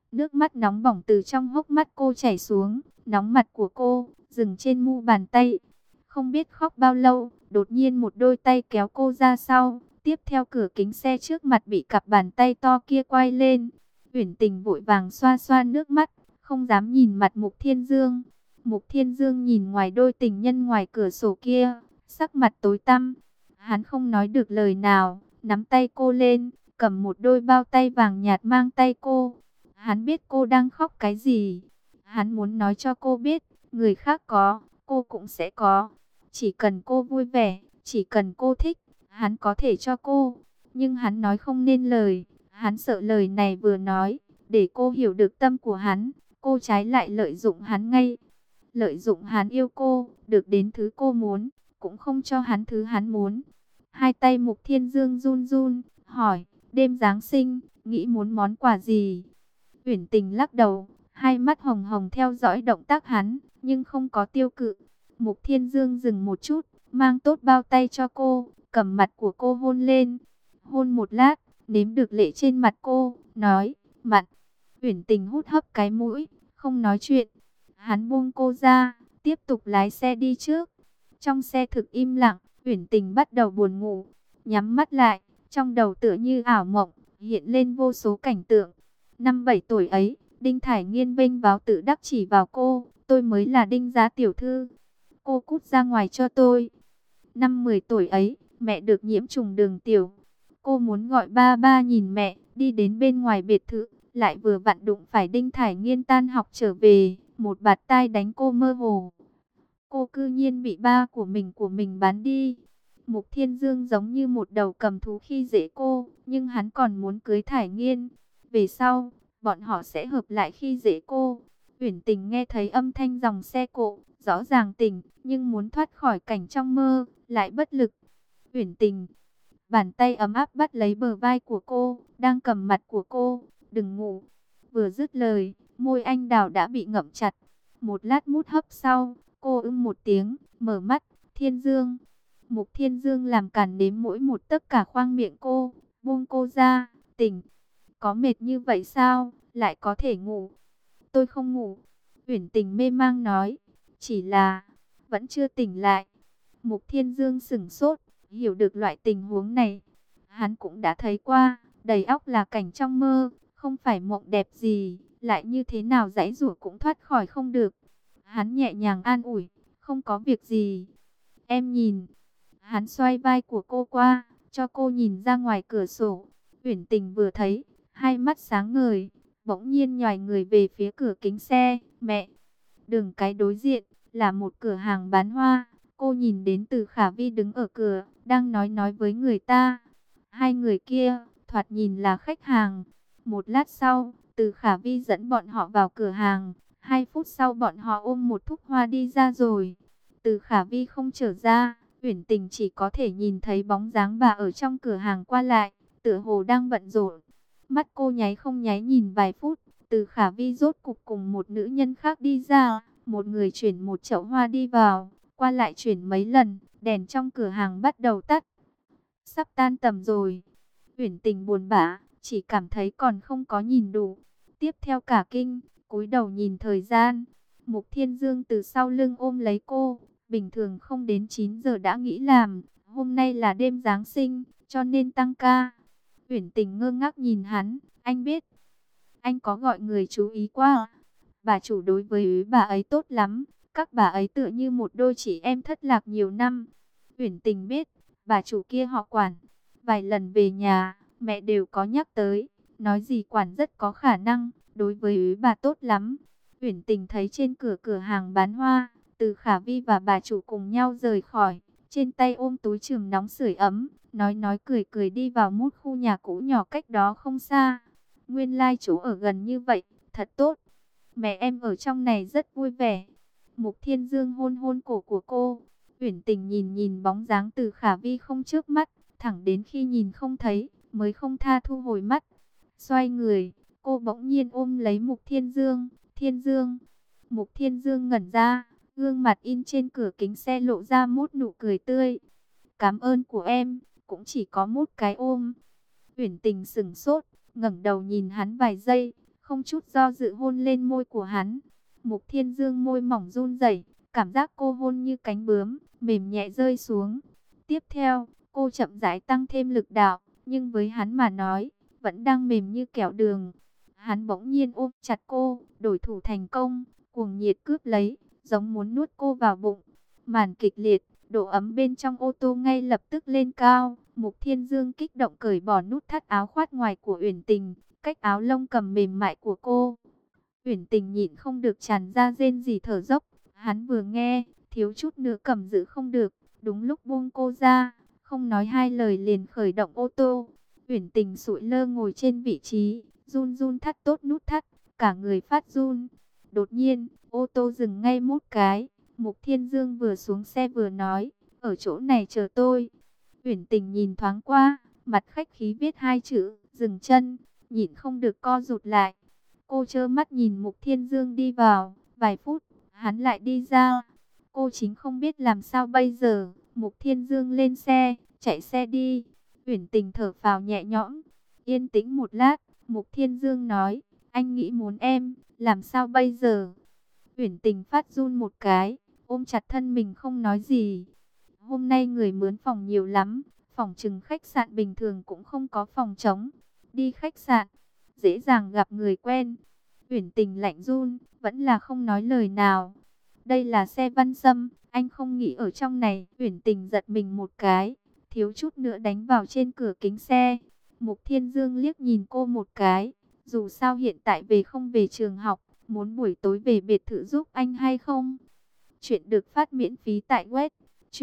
Nước mắt nóng bỏng từ trong hốc mắt cô chảy xuống, nóng mặt của cô dừng trên mu bàn tay. Không biết khóc bao lâu, đột nhiên một đôi tay kéo cô ra sau. Tiếp theo cửa kính xe trước mặt bị cặp bàn tay to kia quay lên. Uyển Tình vội vàng xoa xoa nước mắt, không dám nhìn mặt Mục Thiên Dương. Mục Thiên Dương nhìn ngoài đôi tình nhân ngoài cửa sổ kia, sắc mặt tối tăm. Hắn không nói được lời nào, nắm tay cô lên, cầm một đôi bao tay vàng nhạt mang tay cô. Hắn biết cô đang khóc cái gì. Hắn muốn nói cho cô biết, người khác có, cô cũng sẽ có. Chỉ cần cô vui vẻ, chỉ cần cô thích, hắn có thể cho cô. Nhưng hắn nói không nên lời. Hắn sợ lời này vừa nói, để cô hiểu được tâm của hắn, cô trái lại lợi dụng hắn ngay. Lợi dụng hắn yêu cô, được đến thứ cô muốn, cũng không cho hắn thứ hắn muốn. Hai tay Mục Thiên Dương run run, hỏi, đêm Giáng sinh, nghĩ muốn món quà gì? Uyển Tình lắc đầu, hai mắt hồng hồng theo dõi động tác hắn, nhưng không có tiêu cự. Mục Thiên Dương dừng một chút, mang tốt bao tay cho cô, cầm mặt của cô hôn lên. Hôn một lát, nếm được lệ trên mặt cô, nói, mặn. Uyển Tình hút hấp cái mũi, không nói chuyện. Hắn buông cô ra, tiếp tục lái xe đi trước. Trong xe thực im lặng, Uyển Tình bắt đầu buồn ngủ, nhắm mắt lại, trong đầu tựa như ảo mộng, hiện lên vô số cảnh tượng. Năm 7 tuổi ấy, Đinh Thải Nghiên vênh váo tự đắc chỉ vào cô, tôi mới là Đinh gia tiểu thư. Cô cút ra ngoài cho tôi. Năm 10 tuổi ấy, mẹ được nhiễm trùng đường tiểu. Cô muốn gọi ba ba nhìn mẹ, đi đến bên ngoài biệt thự, lại vừa vặn đụng phải Đinh Thải Nghiên tan học trở về, một bạt tai đánh cô mơ hồ. Cô cư nhiên bị ba của mình bán đi. Mục Thiên Dương giống như một đầu cầm thú khi dễ cô, nhưng hắn còn muốn cưới Thải Nghiên. Về sau, bọn họ sẽ hợp lại khi dễ cô. Uyển Tình nghe thấy âm thanh dòng xe cộ, rõ ràng tỉnh, nhưng muốn thoát khỏi cảnh trong mơ, lại bất lực. Uyển Tình, bàn tay ấm áp bắt lấy bờ vai của cô, đang cầm mặt của cô, đừng ngủ. Vừa dứt lời, môi anh đào đã bị ngậm chặt. Một lát mút hấp sau, cô một tiếng, mở mắt, Thiên Dương. Mục Thiên Dương làm càn nếm mỗi một tấc cả khoang miệng cô, buông cô ra, tỉnh. Có mệt như vậy sao, lại có thể ngủ? Tôi không ngủ. Uyển Tình mê mang nói, chỉ là, vẫn chưa tỉnh lại. Mục Thiên Dương sửng sốt, hiểu được loại tình huống này. Hắn cũng đã thấy qua, đầy óc là cảnh trong mơ, không phải mộng đẹp gì, lại như thế nào giãy giụa cũng thoát khỏi không được. Hắn nhẹ nhàng an ủi, không có việc gì. Em nhìn. Hắn xoay vai của cô qua, cho cô nhìn ra ngoài cửa sổ. Uyển Tình vừa thấy, hai mắt sáng ngời, bỗng nhiên nhoài người về phía cửa kính xe. Mẹ, đường cái đối diện là một cửa hàng bán hoa. Cô nhìn đến Từ Khả Vi đứng ở cửa, đang nói với người ta. Hai người kia, thoạt nhìn là khách hàng. Một lát sau, Từ Khả Vi dẫn bọn họ vào cửa hàng. 2 phút sau bọn họ ôm một thúc hoa đi ra rồi. Từ Khả Vi không trở ra, Uyển Tình chỉ có thể nhìn thấy bóng dáng bà ở trong cửa hàng qua lại, tựa hồ đang bận rộn. Mắt cô nháy không nháy nhìn vài phút, Từ Khả Vi rốt cục cùng một nữ nhân khác đi ra, một người chuyển một chậu hoa đi vào, qua lại chuyển mấy lần, đèn trong cửa hàng bắt đầu tắt. Sắp tan tầm rồi. Uyển Tình buồn bã, chỉ cảm thấy còn không có nhìn đủ. Tiếp theo cả kinh, cúi đầu nhìn thời gian. Mục Thiên Dương từ sau lưng ôm lấy cô, bình thường không đến 9 giờ đã nghỉ làm, hôm nay là đêm Giáng sinh, cho nên tăng ca. Uyển Tình ngơ ngác nhìn hắn, anh biết, anh có gọi người chú ý qua à? Bà chủ đối với bà ấy tốt lắm, các bà ấy tựa như một đôi chị em thất lạc nhiều năm. Uyển Tình biết, bà chủ kia họ Quản, vài lần về nhà, mẹ đều có nhắc tới, nói gì Quản rất có khả năng, đối với bà tốt lắm. Uyển Tình thấy trên cửa cửa hàng bán hoa, Từ Khả Vi và bà chủ cùng nhau rời khỏi, trên tay ôm túi chườm nóng sưởi ấm, nói cười cười đi vào một khu nhà cũ nhỏ cách đó không xa. Nguyên lai chỗ ở gần như vậy, thật tốt. Mẹ em ở trong này rất vui vẻ. Mục Thiên Dương hôn hôn cổ của cô. Uyển Tình nhìn nhìn bóng dáng Từ Khả Vi không trước mắt, thẳng đến khi nhìn không thấy, mới không tha thu hồi mắt. Xoay người, cô bỗng nhiên ôm lấy Mục Thiên Dương. Thiên Dương. Mục Thiên Dương ngẩn ra, gương mặt in trên cửa kính xe lộ ra một nụ cười tươi. Cảm ơn của em, cũng chỉ có một cái ôm. Uyển Tình sững sốt, ngẩng đầu nhìn hắn vài giây, không chút do dự hôn lên môi của hắn. Mục Thiên Dương môi mỏng run rẩy, cảm giác cô hôn như cánh bướm, mềm nhẹ rơi xuống. Tiếp theo, cô chậm rãi tăng thêm lực đạo, nhưng với hắn mà nói, vẫn đang mềm như kẹo đường. Hắn bỗng nhiên ôm chặt cô, đổi thủ thành công, cuồng nhiệt cướp lấy, giống muốn nuốt cô vào bụng. Màn kịch liệt, độ ấm bên trong ô tô ngay lập tức lên cao. Mục Thiên Dương kích động cởi bỏ nút thắt áo khoác ngoài của Uyển Tình, cách áo lông cầm mềm mại của cô. Uyển Tình nhịn không được tràn ra rên rỉ thở dốc. Hắn vừa nghe, thiếu chút nữa cầm giữ không được, đúng lúc buông cô ra, không nói hai lời liền khởi động ô tô. Uyển Tình sụi lơ ngồi trên vị trí, run run thắt tốt nút thắt, cả người phát run. Đột nhiên, ô tô dừng ngay một cái. Mục Thiên Dương vừa xuống xe vừa nói, ở chỗ này chờ tôi. Uyển Tình nhìn thoáng qua, mặt khách khí viết hai chữ, dừng chân, nhịn không được co rụt lại. Cô trơ mắt nhìn Mục Thiên Dương đi vào, vài phút, hắn lại đi ra. Cô chính không biết làm sao bây giờ. Mục Thiên Dương lên xe, chạy xe đi. Uyển Tình thở phào nhẹ nhõm. Yên tĩnh một lát, Mục Thiên Dương nói, anh nghĩ muốn em, làm sao bây giờ? Uyển Tình phát run một cái, ôm chặt thân mình không nói gì. Hôm nay người mướn phòng nhiều lắm, phòng trừng khách sạn bình thường cũng không có phòng trống. Đi khách sạn, dễ dàng gặp người quen. Uyển Tình lạnh run, vẫn là không nói lời nào. Đây là xe Văn Sâm, anh không nghĩ ở trong này. Uyển Tình giật mình một cái, thiếu chút nữa đánh vào trên cửa kính xe. Mục Thiên Dương liếc nhìn cô một cái, dù sao hiện tại về không về trường học, muốn buổi tối về biệt thự giúp anh hay không? Chuyện được phát miễn phí tại web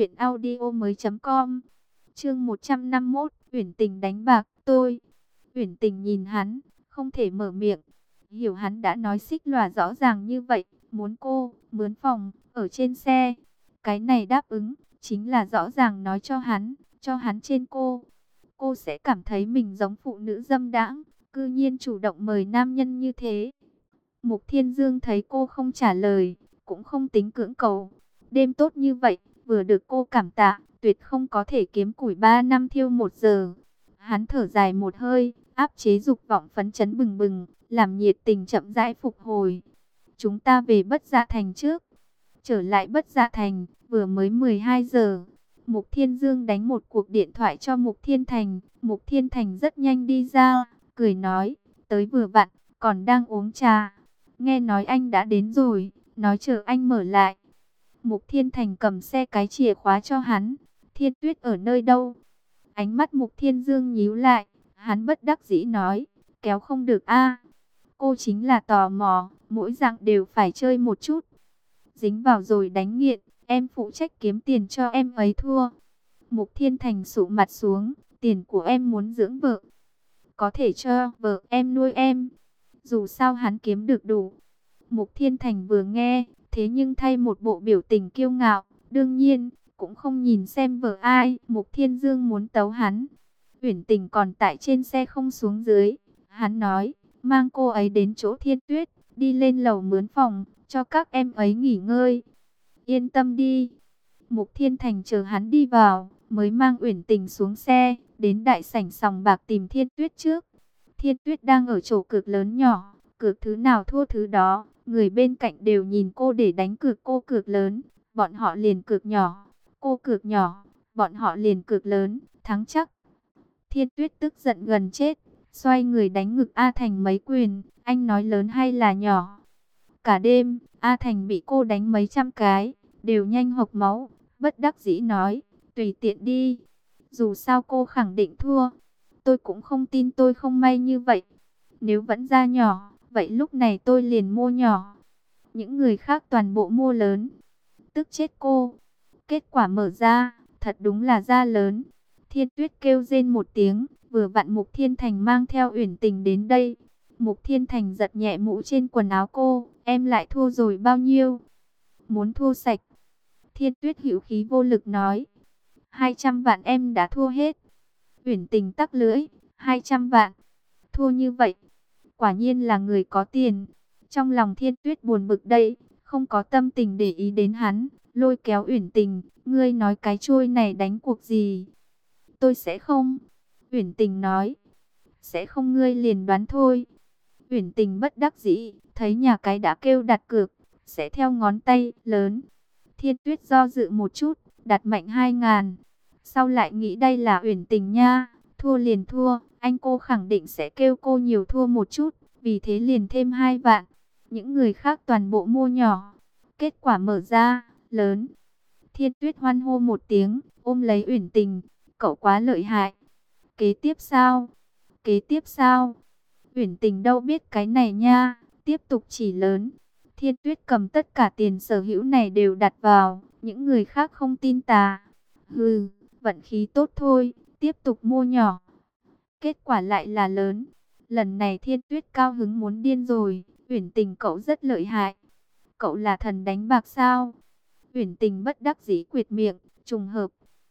truyệnaudiomoi.com. Chương 151, Uyển Tình đánh bạc, tôi. Uyển Tình nhìn hắn, không thể mở miệng. Hiểu hắn đã nói xích lòa rõ ràng như vậy, muốn cô mướn phòng ở trên xe. Cái này đáp ứng, chính là rõ ràng nói cho hắn trên cô. Cô sẽ cảm thấy mình giống phụ nữ dâm đãng, cư nhiên chủ động mời nam nhân như thế. Mục Thiên Dương thấy cô không trả lời, cũng không tính cưỡng cầu. Đêm tốt như vậy, vừa được cô cảm tạ, tuyệt không có thể kiếm củi 3 năm thiêu 1 giờ. Hắn thở dài một hơi, áp chế dục vọng phấn chấn bừng bừng, làm nhiệt tình chậm rãi phục hồi. Chúng ta về Bất Dạ Thành trước. Trở lại Bất Dạ Thành, vừa mới 12 giờ. Mục Thiên Dương đánh một cuộc điện thoại cho Mục Thiên Thành. Mục Thiên Thành rất nhanh đi ra, cười nói, tới vừa vặn, còn đang uống trà. Nghe nói anh đã đến rồi, nói chờ anh mở lại. Mục Thiên Thành cầm xe cái chìa khóa cho hắn. Thiên Tuyết ở nơi đâu? Ánh mắt Mục Thiên Dương nhíu lại, hắn bất đắc dĩ nói, kéo không được a. Cô chính là tò mò, mỗi dạng đều phải chơi một chút. Dính vào rồi đánh nghiện, em phụ trách kiếm tiền cho em ấy thua. Mục Thiên Thành sụ mặt xuống, tiền của em muốn dưỡng vợ. Có thể cho vợ em nuôi em. Dù sao hắn kiếm được đủ. Mục Thiên Thành vừa nghe, thế nhưng thay một bộ biểu tình kiêu ngạo, đương nhiên, cũng không nhìn xem vợ ai. Mục Thiên Dương muốn tấu hắn. Uyển Tình còn tại trên xe không xuống dưới. Hắn nói, mang cô ấy đến chỗ Thiên Tuyết, đi lên lầu mướn phòng, cho các em ấy nghỉ ngơi. Yên tâm đi. Mục Thiên Thành chờ hắn đi vào, mới mang Uyển Tình xuống xe, đến đại sảnh sòng bạc tìm Thiên Tuyết trước. Thiên Tuyết đang ở chỗ cược lớn nhỏ, cược thứ nào thua thứ đó, người bên cạnh đều nhìn cô để đánh cược, cô cược lớn, bọn họ liền cược nhỏ, cô cược nhỏ, bọn họ liền cược lớn, thắng chắc. Thiên Tuyết tức giận gần chết, xoay người đánh ngực A Thành mấy quyền, anh nói lớn hay là nhỏ? Cả đêm, A Thành bị cô đánh mấy trăm cái, đều nhanh hộc máu, bất đắc dĩ nói, tùy tiện đi, dù sao cô khẳng định thua. Tôi cũng không tin tôi không may như vậy. Nếu vẫn ra nhỏ, vậy lúc này tôi liền mua nhỏ. Những người khác toàn bộ mua lớn. Tức chết cô. Kết quả mở ra, thật đúng là ra lớn. Thiên Tuyết kêu rên một tiếng, vừa vặn Mục Thiên Thành mang theo Uyển Tình đến đây. Mục Thiên Thành giật nhẹ mũ trên quần áo cô, em lại thua rồi bao nhiêu? Muốn thua sạch. Thiên Tuyết hữu khí vô lực nói, 200 vạn em đã thua hết. Uyển Tình tắc lưỡi, 200 vạn. Thua như vậy, quả nhiên là người có tiền. Trong lòng Thiên Tuyết buồn bực đây, không có tâm tình để ý đến hắn, lôi kéo Uyển Tình, ngươi nói cái trôi này đánh cuộc gì? Tôi sẽ không. Uyển Tình nói, sẽ không ngươi liền đoán thôi. Uyển Tình bất đắc dĩ, thấy nhà cái đã kêu đặt cược, sẽ theo ngón tay lớn. Thiên Tuyết do dự một chút, đặt mạnh 2.000. Sau lại nghĩ đây là Uyển Tình nha, thua liền thua, anh cô khẳng định sẽ kêu cô nhiều thua một chút, vì thế liền thêm 2 vạn. Những người khác toàn bộ mua nhỏ. Kết quả mở ra, lớn. Thiên Tuyết hoan hô một tiếng, ôm lấy Uyển Tình, cậu quá lợi hại. Kế tiếp sao? Kế tiếp sao? Uyển Tình đâu biết cái này nha, tiếp tục chỉ lớn. Thiên Tuyết cầm tất cả tiền sở hữu này đều đặt vào, những người khác không tin tà. Hừ, vận khí tốt thôi, tiếp tục mua nhỏ. Kết quả lại là lớn. Lần này Thiên Tuyết cao hứng muốn điên rồi, Uyển Tình cậu rất lợi hại. Cậu là thần đánh bạc sao? Uyển Tình bất đắc dĩ quệt miệng, trùng hợp.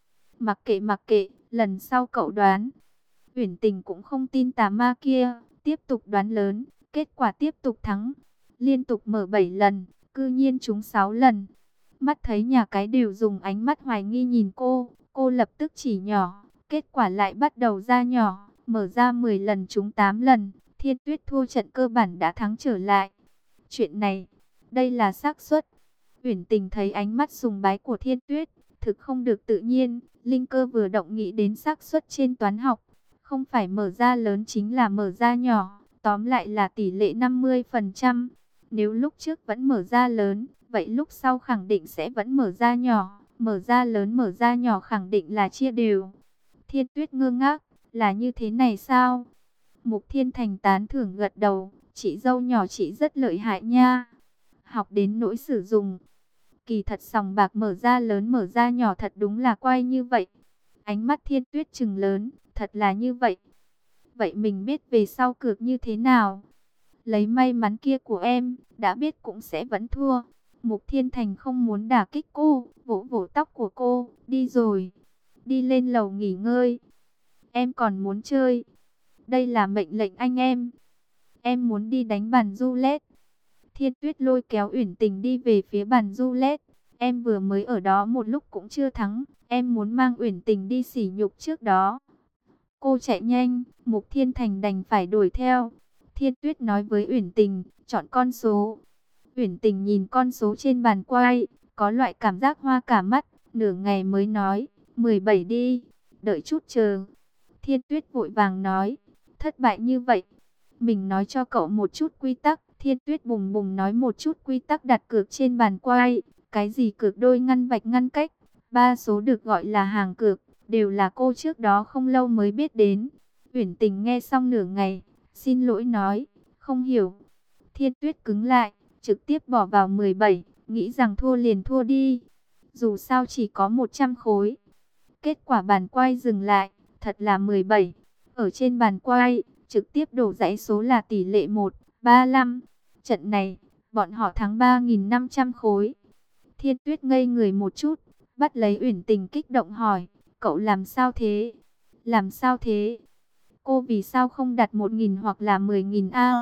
Mặc kệ, lần sau cậu đoán. Uyển Tình cũng không tin tà ma kia, tiếp tục đoán lớn, kết quả tiếp tục thắng. Liên tục mở 7 lần, cư nhiên trúng 6 lần. Mắt thấy nhà cái đều dùng ánh mắt hoài nghi nhìn cô lập tức chỉ nhỏ, kết quả lại bắt đầu ra nhỏ, mở ra 10 lần trúng 8 lần. Thiên Tuyết thua trận cơ bản đã thắng trở lại. Chuyện này, đây là xác suất. Uyển Tình thấy ánh mắt sùng bái của Thiên Tuyết, thực không được tự nhiên, linh cơ vừa động nghĩ đến xác suất trên toán học. Không phải mở ra lớn chính là mở ra nhỏ, tóm lại là tỷ lệ 50%. Nếu lúc trước vẫn mở ra lớn, vậy lúc sau khẳng định sẽ vẫn mở ra nhỏ. Mở ra lớn mở ra nhỏ khẳng định là chia đều. Thiên Tuyết ngơ ngác, là như thế này sao? Mục Thiên Thành tán thưởng gật đầu, chị dâu nhỏ chị rất lợi hại nha. Học đến nỗi sử dụng. Kỳ thật sòng bạc mở ra lớn mở ra nhỏ thật đúng là quay như vậy. Ánh mắt Thiên Tuyết trừng lớn, thật là như vậy. Vậy mình biết về sau cược như thế nào? Lấy may mắn kia của em, đã biết cũng sẽ vẫn thua. Mục Thiên Thành không muốn đả kích cô, vỗ vỗ tóc của cô, đi rồi. Đi lên lầu nghỉ ngơi. Em còn muốn chơi. Đây là mệnh lệnh anh em. Em muốn đi đánh bàn roulette. Thiên Tuyết lôi kéo Uyển Tình đi về phía bàn roulette. Em vừa mới ở đó một lúc cũng chưa thắng. Em muốn mang Uyển Tình đi sỉ nhục trước đó. Cô chạy nhanh, Mục Thiên Thành đành phải đuổi theo. Thiên Tuyết nói với Uyển Tình, chọn con số. Uyển Tình nhìn con số trên bàn quay, có loại cảm giác hoa cả mắt, nửa ngày mới nói, 17 đi, đợi chút chờ. Thiên Tuyết vội vàng nói, thất bại như vậy. Mình nói cho cậu một chút quy tắc. Thiên Tuyết bùng bùng nói một chút quy tắc đặt cược trên bàn quay. Cái gì cược đôi ngăn vạch ngăn cách, 3 số được gọi là hàng cược, đều là cô trước đó không lâu mới biết đến. Uyển Tình nghe xong nửa ngày, xin lỗi nói, không hiểu. Thiên Tuyết cứng lại, trực tiếp bỏ vào 17, nghĩ rằng thua liền thua đi. Dù sao chỉ có 100 khối. Kết quả bàn quay dừng lại, thật là 17. Ở trên bàn quay, trực tiếp đổ dãy số là tỷ lệ 1-35. Trận này, bọn họ thắng 3.500 khối. Thiên Tuyết ngây người một chút, bắt lấy Uyển Tình kích động hỏi, cậu làm sao thế? Làm sao thế? Cô vì sao không đặt 1.000 hoặc là 10.000 a?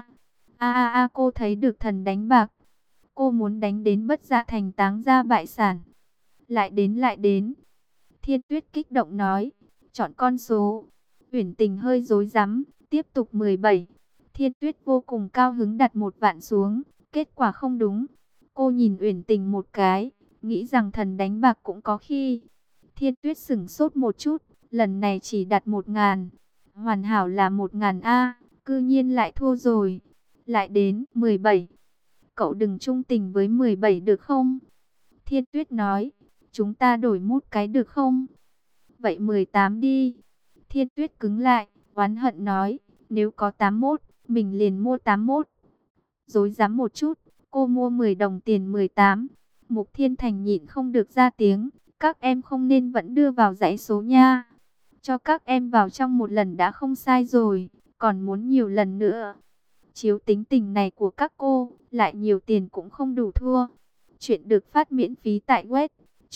Cô thấy được thần đánh bạc. Cô muốn đánh đến bất gia thành táng gia bại sản. Lại đến. Thiên Tuyết kích động nói, chọn con số. Uyển Tình hơi rối rắm, tiếp tục 17. Thiên Tuyết vô cùng cao hứng đặt 1 vạn xuống, kết quả không đúng. Cô nhìn Uyển Tình một cái, nghĩ rằng thần đánh bạc cũng có khi. Thiên Tuyết sửng sốt một chút, lần này chỉ đặt 1.000. Hoàn hảo là 1.000 a, cư nhiên lại thua rồi. Lại đến 17. Cậu đừng trung tình với 17 được không? Thiên Tuyết nói, chúng ta đổi mút cái được không? Vậy 18 đi. Thiên Tuyết cứng lại, oán hận nói, nếu có 81, mình liền mua 81. Dối dám một chút, cô mua 10 đồng tiền 18. Mục Thiên Thành nhịn không được ra tiếng, các em không nên vẫn đưa vào dãy số nha. Cho các em vào trong một lần đã không sai rồi, còn muốn nhiều lần nữa. Chiếu tính tình này của các cô, lại nhiều tiền cũng không đủ thua. Chuyện được phát miễn phí tại web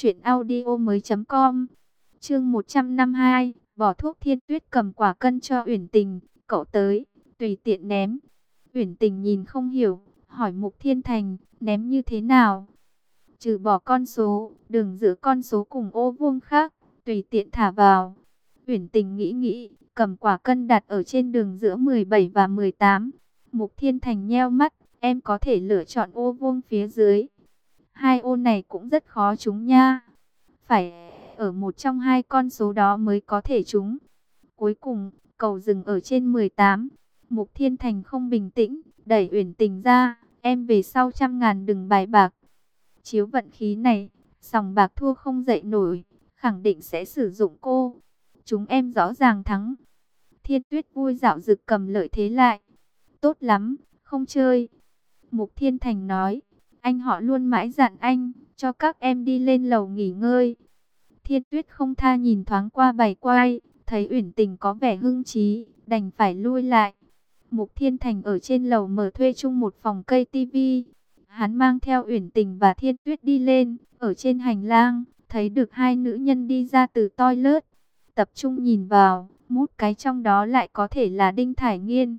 truyệnaudiomoi.com. Chương 152, bỏ thuốc. Thiên Tuyết cầm quả cân cho Uyển Tình, cậu tới, tùy tiện ném. Uyển Tình nhìn không hiểu, hỏi Mục Thiên Thành, ném như thế nào? Trừ bỏ con số, đường giữa con số cùng ô vuông khác, tùy tiện thả vào. Uyển Tình nghĩ, cầm quả cân đặt ở trên đường giữa 17 và 18. Mục Thiên Thành nheo mắt, em có thể lựa chọn ô vuông phía dưới. Hai ô này cũng rất khó trúng nha. Phải ở một trong hai con số đó mới có thể trúng. Cuối cùng, cầu dừng ở trên 18. Mục Thiên Thành không bình tĩnh, đẩy Uyển Tình ra, em về sau 100.000 đừng bài bạc. Chiếu vận khí này, sòng bạc thua không dậy nổi, khẳng định sẽ sử dụng cô. Chúng em rõ ràng thắng. Thiên Tuyết vui dạo dực cầm lợi thế lại. Tốt lắm, không chơi. Mục Thiên Thành nói, anh họ luôn mãi dặn anh, cho các em đi lên lầu nghỉ ngơi. Thiên Tuyết không tha nhìn thoáng qua bày quay, thấy Uyển Tình có vẻ hưng trí, đành phải lui lại. Mục Thiên Thành ở trên lầu mở thuê chung một phòng cây tivi. Hắn mang theo Uyển Tình và Thiên Tuyết đi lên, ở trên hành lang, thấy được hai nữ nhân đi ra từ toilet. Tập trung nhìn vào, mút cái trong đó lại có thể là Đinh Thải Nghiên.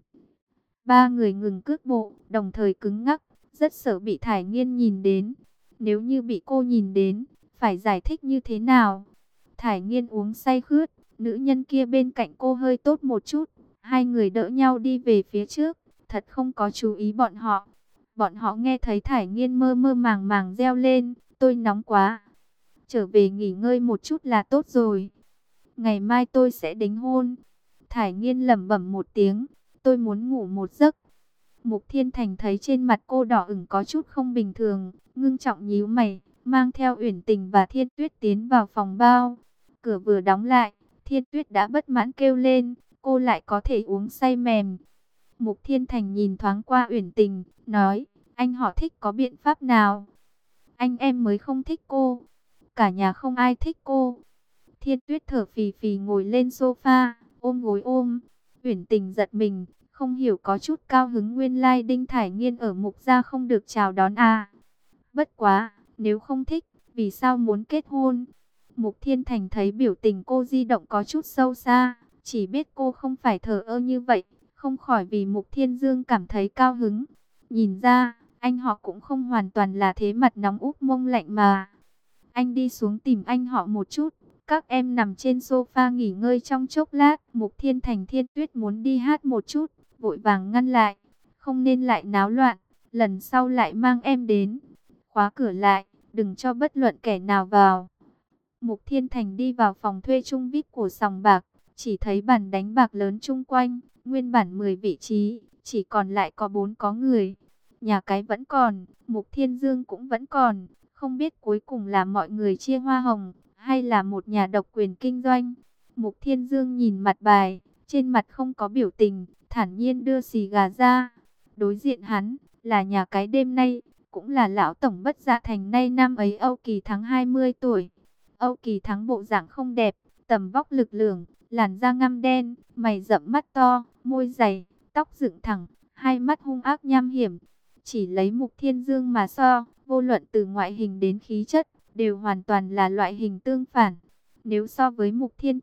Ba người ngừng cước bộ, đồng thời cứng ngắc, rất sợ bị Thải Nghiên nhìn đến. Nếu như bị cô nhìn đến, phải giải thích như thế nào? Thải Nghiên uống say khướt, nữ nhân kia bên cạnh cô hơi tốt một chút. Hai người đỡ nhau đi về phía trước, thật không có chú ý bọn họ. Bọn họ nghe thấy Thải Nghiên mơ mơ màng màng reo lên, tôi nóng quá. Trở về nghỉ ngơi một chút là tốt rồi. Ngày mai tôi sẽ đính hôn. Thải Nghiên lẩm bẩm một tiếng, tôi muốn ngủ một giấc. Mục Thiên Thành thấy trên mặt cô đỏ ửng có chút không bình thường, ngưng trọng nhíu mày, mang theo Uyển Tình và Thiên Tuyết tiến vào phòng bao. Cửa vừa đóng lại, Thiên Tuyết đã bất mãn kêu lên, cô lại có thể uống say mềm. Mục Thiên Thành nhìn thoáng qua Uyển Tình, nói, anh họ thích có biện pháp nào? Anh em mới không thích cô, cả nhà không ai thích cô. Thiên Tuyết thở phì phì ngồi lên sofa, ôm gối ôm. Uyển Tình giật mình, không hiểu có chút cao hứng, nguyên lai Đinh Thải Nghiên ở Mục gia không được chào đón à. Bất quá, nếu không thích, vì sao muốn kết hôn? Mục Thiên Thành thấy biểu tình cô di động có chút sâu xa, chỉ biết cô không phải thờ ơ như vậy, không khỏi vì Mục Thiên Dương cảm thấy cao hứng. Nhìn ra, anh họ cũng không hoàn toàn là thế mặt nóng úp mông lạnh mà. Anh đi xuống tìm anh họ một chút. Các em nằm trên sofa nghỉ ngơi trong chốc lát. Mục Thiên Thành Thiên Tuyết muốn đi hát một chút, vội vàng ngăn lại. Không nên lại náo loạn, lần sau lại mang em đến. Khóa cửa lại, đừng cho bất luận kẻ nào vào. Mục Thiên Thành đi vào phòng thuê chung VIP của sòng bạc, chỉ thấy bàn đánh bạc lớn chung quanh, nguyên bản 10 vị trí, chỉ còn lại có 4 có người. Nhà cái vẫn còn, Mục Thiên Dương cũng vẫn còn, không biết cuối cùng là mọi người chia hoa hồng, hay là một nhà độc quyền kinh doanh. Mục Thiên Dương nhìn mặt bài, trên mặt không có biểu tình, thản nhiên đưa xì gà ra. Đối diện hắn, là nhà cái đêm nay, cũng là lão tổng Bất Dạ Thành nay năm ấy Âu Kỳ Thắng 20 tuổi. Âu Kỳ Thắng bộ dạng không đẹp, tầm vóc lực lưỡng, làn da ngăm đen, mày rậm mắt to, môi dày, tóc dựng thẳng, hai mắt hung ác nham hiểm. Chỉ lấy Mục Thiên Dương mà so, vô luận từ ngoại hình đến khí chất, đều hoàn toàn là loại hình tương phản. Nếu so với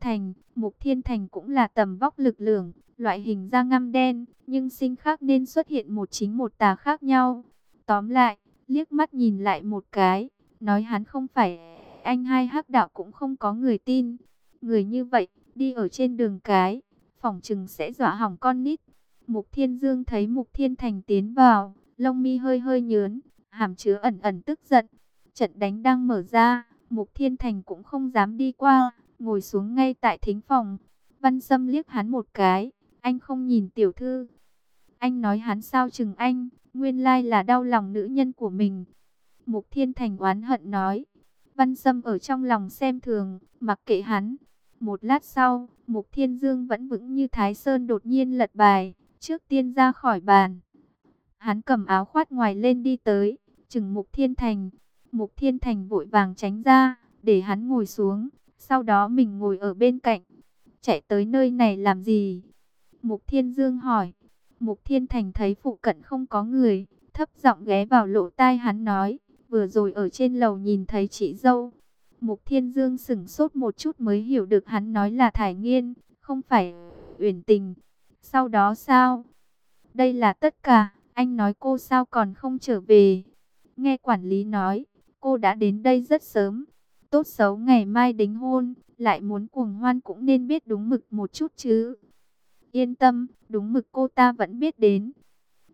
Mục Thiên Thành cũng là tầm vóc lực lưỡng, loại hình da ngăm đen, nhưng sinh khác nên xuất hiện một chính một tà khác nhau. Tóm lại, liếc mắt nhìn lại một cái, nói hắn không phải anh hai hắc đạo cũng không có người tin. Người như vậy, đi ở trên đường cái, phỏng chừng sẽ dọa hỏng con nít. Mục Thiên Dương thấy Mục Thiên Thành tiến vào, lông mi hơi hơi nhớn, hàm chứa ẩn ẩn tức giận. Trận đánh đang mở ra, Mục Thiên Thành cũng không dám đi qua, ngồi xuống ngay tại thính phòng. Văn Sâm liếc hắn một cái, anh không nhìn tiểu thư. Anh nói hắn sao chừng anh, nguyên lai là đau lòng nữ nhân của mình. Mục Thiên Thành oán hận nói. Văn Sâm ở trong lòng xem thường, mặc kệ hắn. Một lát sau, Mục Thiên Dương vẫn vững như Thái Sơn đột nhiên lật bài, trước tiên ra khỏi bàn. Hắn cầm áo khoác ngoài lên đi tới, chừng Mục Thiên Thành. Mục Thiên Thành vội vàng tránh ra, để hắn ngồi xuống, sau đó mình ngồi ở bên cạnh. Chạy tới nơi này làm gì? Mục Thiên Dương hỏi. Mục Thiên Thành thấy phụ cận không có người, thấp giọng ghé vào lỗ tai hắn nói, vừa rồi ở trên lầu nhìn thấy chị dâu. Mục Thiên Dương sững sốt một chút mới hiểu được hắn nói là Thải Nghiên, không phải Uyển Tình. Sau đó sao? Đây là tất cả, anh nói cô sao còn không trở về? Nghe quản lý nói, cô đã đến đây rất sớm. Tốt xấu ngày mai đính hôn, lại muốn cuồng hoan cũng nên biết đúng mực một chút chứ. Yên tâm, đúng mực cô ta vẫn biết đến.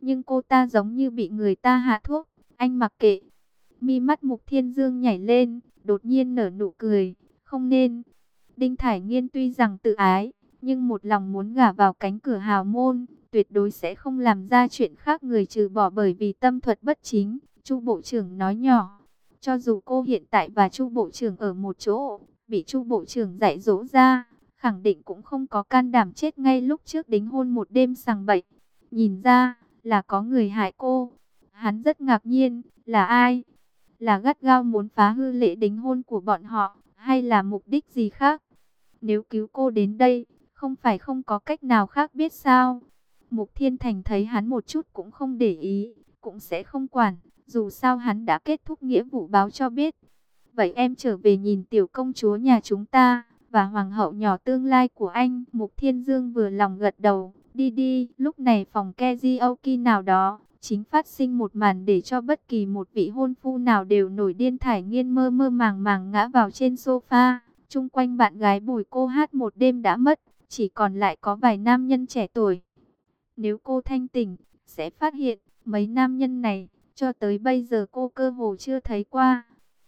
nhưng cô ta giống như bị người ta hạ thuốc. Anh mặc kệ. Mi mắt Mục Thiên Dương nhảy lên, đột nhiên nở nụ cười. Không nên. Đinh Thải Nghiên tuy rằng tự ái, nhưng một lòng muốn gả vào cánh cửa hào môn, tuyệt đối sẽ không làm ra chuyện khác người trừ bỏ bởi vì tâm thuật bất chính. Chu bộ trưởng nói nhỏ, cho dù cô hiện tại và Chu bộ trưởng ở một chỗ, bị Chu bộ trưởng dạy dỗ ra, khẳng định cũng không có can đảm chết ngay lúc trước đính hôn một đêm sằng bậy. Nhìn ra là có người hại cô. Hắn rất ngạc nhiên, là ai? Là gắt gao muốn phá hư lễ đính hôn của bọn họ, hay là mục đích gì khác? Nếu cứu cô đến đây, không phải không có cách nào khác biết sao? Mục Thiên Thành thấy hắn một chút cũng không để ý, cũng sẽ không quản, dù sao hắn đã kết thúc nghĩa vụ báo cho biết. Vậy em trở về nhìn tiểu công chúa nhà chúng ta, và hoàng hậu nhỏ tương lai của anh. Mục Thiên Dương vừa lòng gật đầu, đi đi. Lúc này phòng karaoke nào đó, chính phát sinh một màn để cho bất kỳ một vị hôn phu nào đều nổi điên. Thải Nghiên mơ mơ màng màng ngã vào trên sofa, chung quanh bạn gái bồi cô hát một đêm đã mất, chỉ còn lại có vài nam nhân trẻ tuổi. Nếu cô thanh tỉnh, sẽ phát hiện, mấy nam nhân này, cho tới bây giờ cô cơ hồ chưa thấy qua.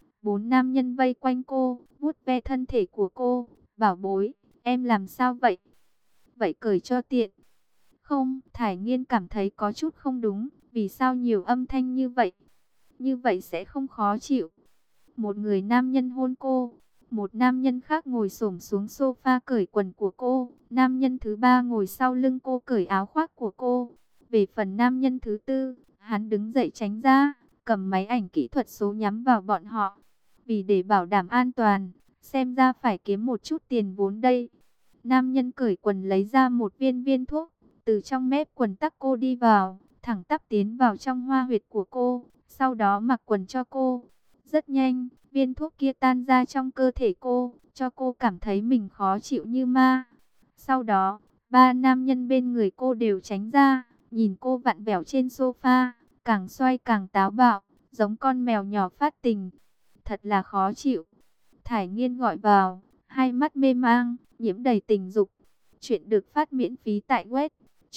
4 nam nhân vây quanh cô, vuốt ve thân thể của cô. Bảo bối, em làm sao vậy? Vậy cởi cho tiện. Không, Thải Nghiên cảm thấy có chút không đúng. Vì sao nhiều âm thanh như vậy? Như vậy sẽ không khó chịu. Một người nam nhân hôn cô. Một nam nhân khác ngồi xổm xuống sofa cởi quần của cô. Nam nhân thứ ba ngồi sau lưng cô cởi áo khoác của cô. Về phần nam nhân thứ tư, hắn đứng dậy tránh ra, cầm máy ảnh kỹ thuật số nhắm vào bọn họ. Vì để bảo đảm an toàn, xem ra phải kiếm một chút tiền vốn đây. Nam nhân cởi quần lấy ra một viên thuốc, từ trong mép quần tắc cô đi vào, thẳng tắp tiến vào trong hoa huyệt của cô, sau đó mặc quần cho cô. Rất nhanh, viên thuốc kia tan ra trong cơ thể cô, cho cô cảm thấy mình khó chịu như ma. Sau đó, 3 nam nhân bên người cô đều tránh ra, nhìn cô vặn vẹo trên sofa, càng xoay càng táo bạo, giống con mèo nhỏ phát tình. Thật là khó chịu. Thải Nghiên gọi vào, hai mắt mê mang, nhiễm đầy tình dục. Chuyện được phát miễn phí tại web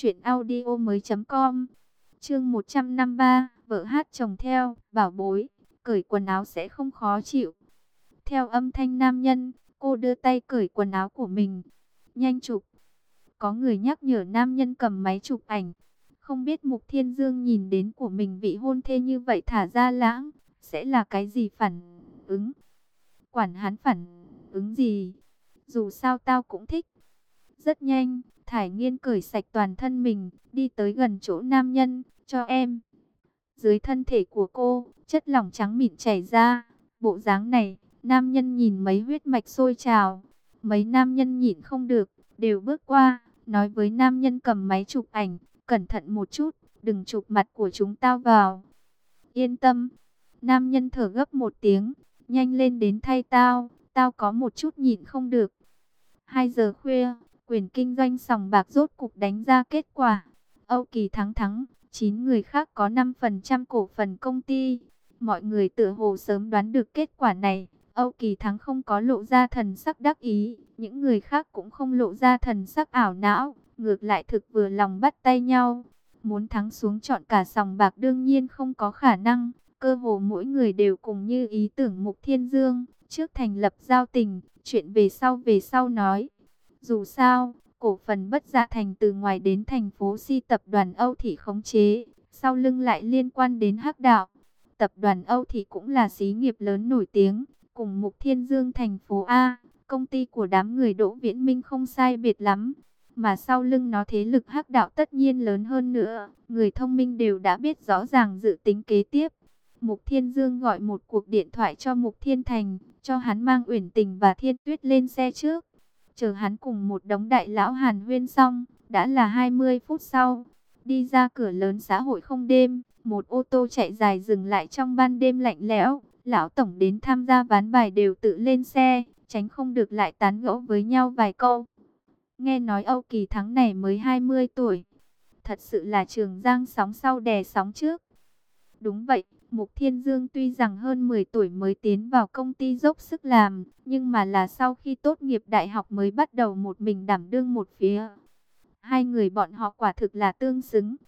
truyệnaudiomoi.com. Chương 153, vợ hát chồng theo. Bảo bối, cởi quần áo sẽ không khó chịu. Theo âm thanh nam nhân, cô đưa tay cởi quần áo của mình. Nhanh chụp. Có người nhắc nhở nam nhân cầm máy chụp ảnh. Không biết Mục Thiên Dương nhìn đến của mình vị hôn thê như vậy thả ra lãng, sẽ là cái gì phản ứng? Quản hắn phản ứng gì? Dù sao tao cũng thích. Rất nhanh, Thải Nghiên cởi sạch toàn thân mình, đi tới gần chỗ nam nhân, cho em. Dưới thân thể của cô, chất lỏng trắng mịn chảy ra. Bộ dáng này, nam nhân nhìn mấy huyết mạch sôi trào. Mấy nam nhân nhịn không được, đều bước qua, nói với nam nhân cầm máy chụp ảnh, cẩn thận một chút, đừng chụp mặt của chúng tao vào. Yên tâm. Nam nhân thở gấp một tiếng, nhanh lên đến thay tao, tao có một chút nhịn không được. 2 giờ khuya, quyền kinh doanh sòng bạc rốt cục đánh ra kết quả. Âu Kỳ thắng, 9 người khác có 5% cổ phần công ty. Mọi người tựa hồ sớm đoán được kết quả này. Âu Kỳ thắng không có lộ ra thần sắc đắc ý, những người khác cũng không lộ ra thần sắc ảo não, ngược lại thực vừa lòng bắt tay nhau. Muốn thắng xuống chọn cả sòng bạc đương nhiên không có khả năng. Cơ hồ mỗi người đều cùng như ý tưởng Mục Thiên Dương, trước thành lập giao tình, chuyện về sau nói. Dù sao, cổ phần Bất Dạ Thành từ ngoài đến thành phố Si tập đoàn Âu Thị khống chế, sau lưng lại liên quan đến Hắc Đạo. Tập đoàn Âu Thị cũng là xí nghiệp lớn nổi tiếng, cùng Mục Thiên Dương thành phố A, công ty của đám người Đỗ Viễn Minh không sai biệt lắm. Mà sau lưng nó thế lực Hắc Đạo tất nhiên lớn hơn nữa, người thông minh đều đã biết rõ ràng dự tính kế tiếp. Mục Thiên Dương gọi một cuộc điện thoại cho Mục Thiên Thành, cho hắn mang Uyển Tình và Thiên Tuyết lên xe trước. Chờ hắn cùng một đống đại lão hàn huyên xong, đã là 20 phút sau. Đi ra cửa lớn xã hội không đêm, một ô tô chạy dài dừng lại trong ban đêm lạnh lẽo. Lão tổng đến tham gia ván bài đều tự lên xe, tránh không được lại tán gẫu với nhau vài câu. Nghe nói Âu Kỳ thắng này mới 20 tuổi. Thật sự là Trường Giang sóng sau đè sóng trước. Đúng vậy. Mục Thiên Dương tuy rằng hơn 10 tuổi mới tiến vào công ty dốc sức làm, nhưng mà là sau khi tốt nghiệp đại học mới bắt đầu một mình đảm đương một phía. Hai người bọn họ quả thực là tương xứng.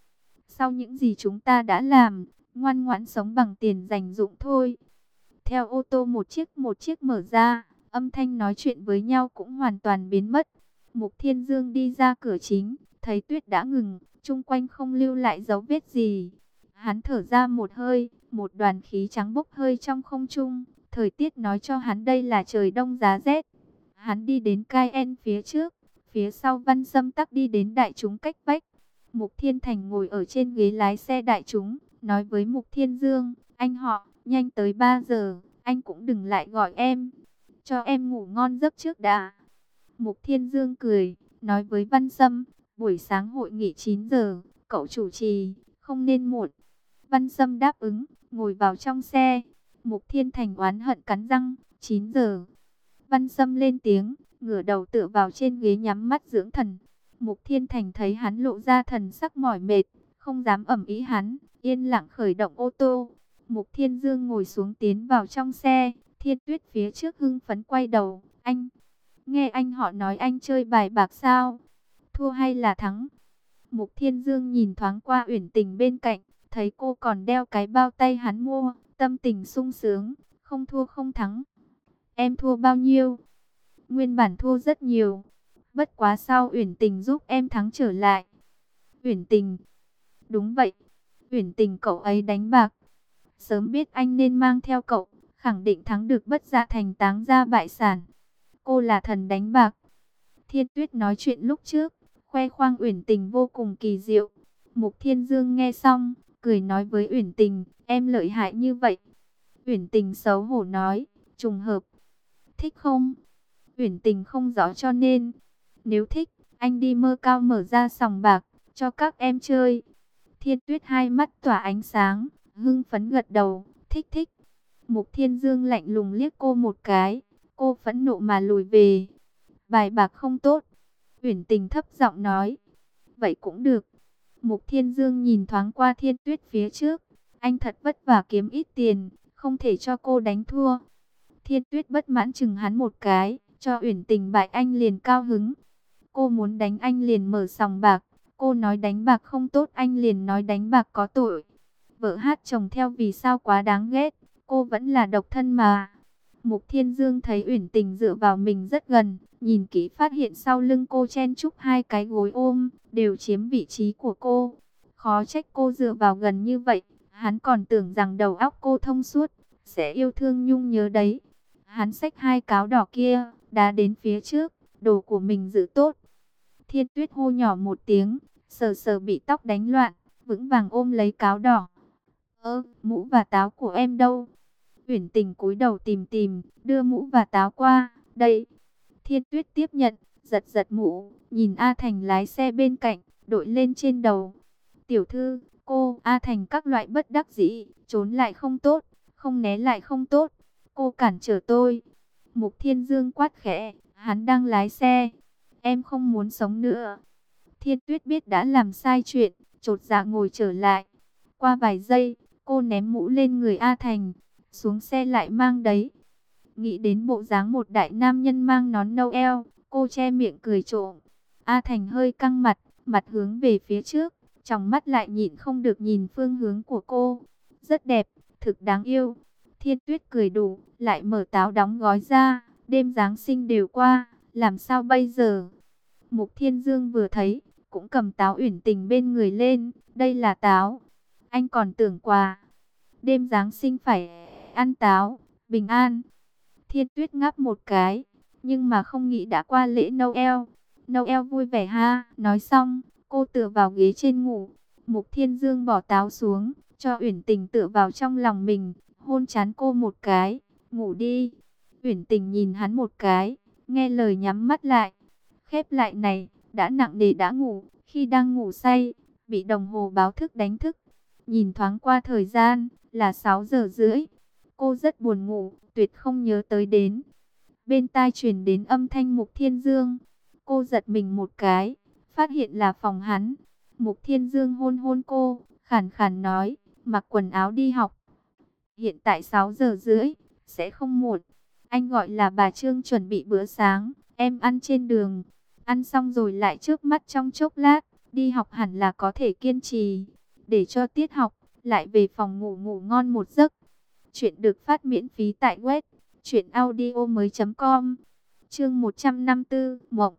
Sau những gì chúng ta đã làm, ngoan ngoãn sống bằng tiền dành dụm thôi. Theo ô tô một chiếc mở ra, âm thanh nói chuyện với nhau cũng hoàn toàn biến mất. Mục Thiên Dương đi ra cửa chính, thấy tuyết đã ngừng, chung quanh không lưu lại dấu vết gì. Hắn thở ra một hơi, một đoàn khí trắng bốc hơi trong không trung. Thời tiết nói cho hắn đây là trời đông giá rét. Hắn đi đến Cayenne phía trước, phía sau Văn Sâm Tắc đi đến đại chúng cách vách. Mục Thiên Thành ngồi ở trên ghế lái xe đại chúng, nói với Mục Thiên Dương, anh họ, nhanh tới 3 giờ, anh cũng đừng lại gọi em. Cho em ngủ ngon giấc trước đã. Mục Thiên Dương cười, nói với Văn Sâm, buổi sáng hội nghị 9 giờ, cậu chủ trì, không nên muộn. Văn Sâm đáp ứng, ngồi vào trong xe. Mục Thiên Thành oán hận cắn răng, 9 giờ. Văn Sâm lên tiếng, ngửa đầu tựa vào trên ghế nhắm mắt dưỡng thần. Mục Thiên Thành thấy hắn lộ ra thần sắc mỏi mệt, không dám ầm ĩ hắn, yên lặng khởi động ô tô. Mục Thiên Dương ngồi xuống tiến vào trong xe, Thiên Tuyết phía trước hưng phấn quay đầu, anh, nghe anh họ nói anh chơi bài bạc sao? Thua hay là thắng? Mục Thiên Dương nhìn thoáng qua Uyển Tình bên cạnh, thấy cô còn đeo cái bao tay hắn mua, tâm tình sung sướng, không thua không thắng. Em thua bao nhiêu? Nguyên bản thua rất nhiều. Bất quá sau Uyển Tình giúp em thắng trở lại. Uyển Tình? Đúng vậy. Uyển Tình cậu ấy đánh bạc. Sớm biết anh nên mang theo cậu, khẳng định thắng được bất dạ thành táng ra bại sản. Cô là thần đánh bạc. Thiên Tuyết nói chuyện lúc trước, khoe khoang Uyển Tình vô cùng kỳ diệu. Mục Thiên Dương nghe xong, cười nói với Uyển Tình, em lợi hại như vậy. Uyển Tình xấu hổ nói, trùng hợp. Thích không? Uyển Tình không rõ cho nên, nếu thích, anh đi Mơ Cao mở ra sòng bạc, cho các em chơi. Thiên Tuyết hai mắt tỏa ánh sáng, hưng phấn gật đầu, thích thích. Mục Thiên Dương lạnh lùng liếc cô một cái, cô phẫn nộ mà lùi về. Bài bạc không tốt. Uyển Tình thấp giọng nói. Vậy cũng được. Mục Thiên Dương nhìn thoáng qua Thiên Tuyết phía trước. Anh thật vất vả kiếm ít tiền, không thể cho cô đánh thua. Thiên Tuyết bất mãn chừng hắn một cái, cho Uyển Tình bại anh liền cao hứng. Cô muốn đánh anh liền mở sòng bạc. Cô nói đánh bạc không tốt anh liền nói đánh bạc có tội. Vợ hát chồng theo vì sao quá đáng ghét. Cô vẫn là độc thân mà. Mục Thiên Dương thấy Uyển Tình dựa vào mình rất gần, nhìn kỹ phát hiện sau lưng cô chen chúc hai cái gối ôm, đều chiếm vị trí của cô. Khó trách cô dựa vào gần như vậy, hắn còn tưởng rằng đầu óc cô thông suốt, sẽ yêu thương nhung nhớ đấy. Hắn xách hai cáo đỏ kia, đá đến phía trước, đồ của mình giữ tốt. Thiên Tuyết hô nhỏ một tiếng, sờ sờ bị tóc đánh loạn, vững vàng ôm lấy cáo đỏ. Mũ và táo của em đâu? Uyển Tình cúi đầu tìm tìm, đưa mũ và táo qua, đây. Thiên Tuyết tiếp nhận, giật giật mũ, nhìn A Thành lái xe bên cạnh, đội lên trên đầu. Tiểu thư, cô, A Thành các loại bất đắc dĩ, trốn lại không tốt, không né lại không tốt, cô cản trở tôi. Mục Thiên Dương quát khẽ, hắn đang lái xe, em không muốn sống nữa. Thiên Tuyết biết đã làm sai chuyện, chột dạ ngồi trở lại. Qua vài giây, cô ném mũ lên người A Thành, xuống xe lại mang đấy. Nghĩ đến bộ dáng một đại nam nhân mang nón Noel, cô che miệng cười trộm. A Thành hơi căng mặt, mặt hướng về phía trước, trong mắt lại nhịn không được nhìn phương hướng của cô. Rất đẹp, thực đáng yêu. Thiên Tuyết cười đủ, lại mở táo đóng gói ra, đêm Giáng sinh đều qua, làm sao bây giờ? Mục Thiên Dương vừa thấy, cũng cầm táo Uyển Tình bên người lên, đây là táo. Anh còn tưởng quà. Đêm Giáng sinh phải ăn táo, bình an. Thiên Tuyết ngáp một cái, nhưng mà không nghĩ đã qua lễ Noel. Noel vui vẻ ha, nói xong, cô tựa vào ghế trên ngủ. Mục Thiên Dương bỏ táo xuống, cho Uyển Tình tựa vào trong lòng mình, hôn trán cô một cái, ngủ đi. Uyển Tình nhìn hắn một cái, nghe lời nhắm mắt lại. Khép lại này, đã nặng nề đã ngủ, khi đang ngủ say, bị đồng hồ báo thức đánh thức. Nhìn thoáng qua thời gian, là 6 giờ rưỡi. Cô rất buồn ngủ, tuyệt không nhớ tới đến. Bên tai truyền đến âm thanh Mục Thiên Dương. Cô giật mình một cái, phát hiện là phòng hắn. Mục Thiên Dương hôn hôn cô, khàn khàn nói, mặc quần áo đi học. Hiện tại 6 giờ rưỡi, sẽ không muộn. Anh gọi là bà Trương chuẩn bị bữa sáng, em ăn trên đường. Ăn xong rồi lại chớp mắt trong chốc lát, đi học hẳn là có thể kiên trì. để cho tiết học, lại về phòng ngủ ngủ ngon một giấc. Chuyện được phát miễn phí tại web truyệnaudiomoi.com. Chương 154, Mộng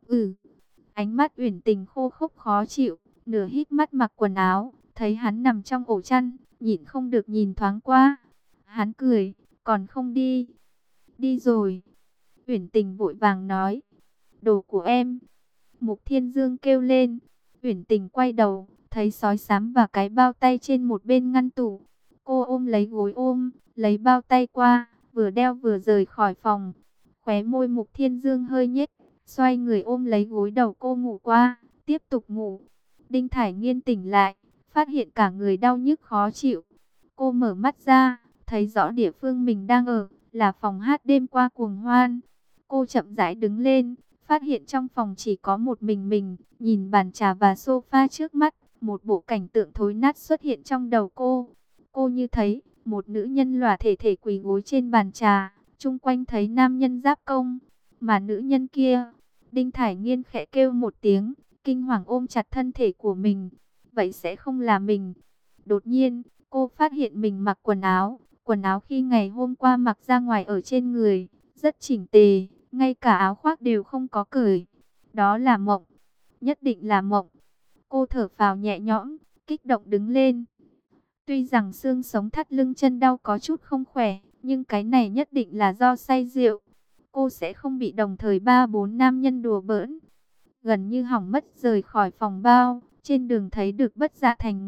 Ánh mắt Uyển Tình khô khốc khó chịu, nửa híp mắt mặc quần áo, thấy hắn nằm trong ổ chăn, nhịn không được nhìn thoáng qua. Hắn cười, còn không đi. Đi rồi. Uyển Tình vội vàng nói. Đồ của em. Mục Thiên Dương kêu lên. Uyển Tình quay đầu, thấy sói xám và cái bao tay trên một bên ngăn tủ. Cô ôm lấy gối ôm, lấy bao tay qua, vừa đeo vừa rời khỏi phòng. Khóe môi Mục Thiên Dương hơi nhếch, xoay người ôm lấy gối đầu cô ngủ qua, tiếp tục ngủ. Đinh Thải Nghiên tỉnh lại, phát hiện cả người đau nhức khó chịu. Cô mở mắt ra, thấy rõ địa phương mình đang ở, là phòng hát đêm qua cuồng hoan. Cô chậm rãi đứng lên, phát hiện trong phòng chỉ có một mình, nhìn bàn trà và sofa trước mắt, một bộ cảnh tượng thối nát xuất hiện trong đầu cô. Cô như thấy, một nữ nhân lòa thể thể quỳ gối trên bàn trà, chung quanh thấy nam nhân giáp công, mà nữ nhân kia. Đinh Thải Nghiên khẽ kêu một tiếng, kinh hoàng ôm chặt thân thể của mình. Vậy sẽ không là mình. Đột nhiên, cô phát hiện mình mặc quần áo khi ngày hôm qua mặc ra ngoài ở trên người, rất chỉnh tề, ngay cả áo khoác đều không có cởi. Đó là mộng, nhất định là mộng. Cô thở phào nhẹ nhõm, kích động đứng lên. Tuy rằng xương sống thắt lưng chân đau có chút không khỏe, nhưng cái này nhất định là do say rượu. Cô sẽ không bị đồng thời 3-4 nam nhân đùa bỡn. Gần như hỏng mất rời khỏi phòng bao, trên đường thấy được Bất Dạ Thành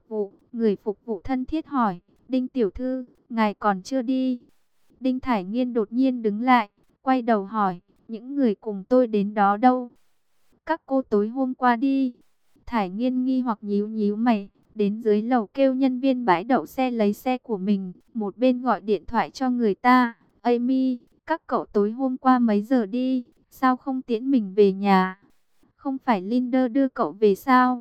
người phục vụ thân thiết hỏi, Đinh tiểu thư, ngài còn chưa đi? Đinh Thải Nghiên đột nhiên đứng lại, quay đầu hỏi, những người cùng tôi đến đó đâu? Các cô tối hôm qua đi. Thải Nghiên nghi hoặc nhíu nhíu mày, đến dưới lầu kêu nhân viên bãi đậu xe lấy xe của mình, một bên gọi điện thoại cho người ta, Amy, các cậu tối hôm qua mấy giờ đi, sao không tiễn mình về nhà? Không phải Linda đưa cậu về sao?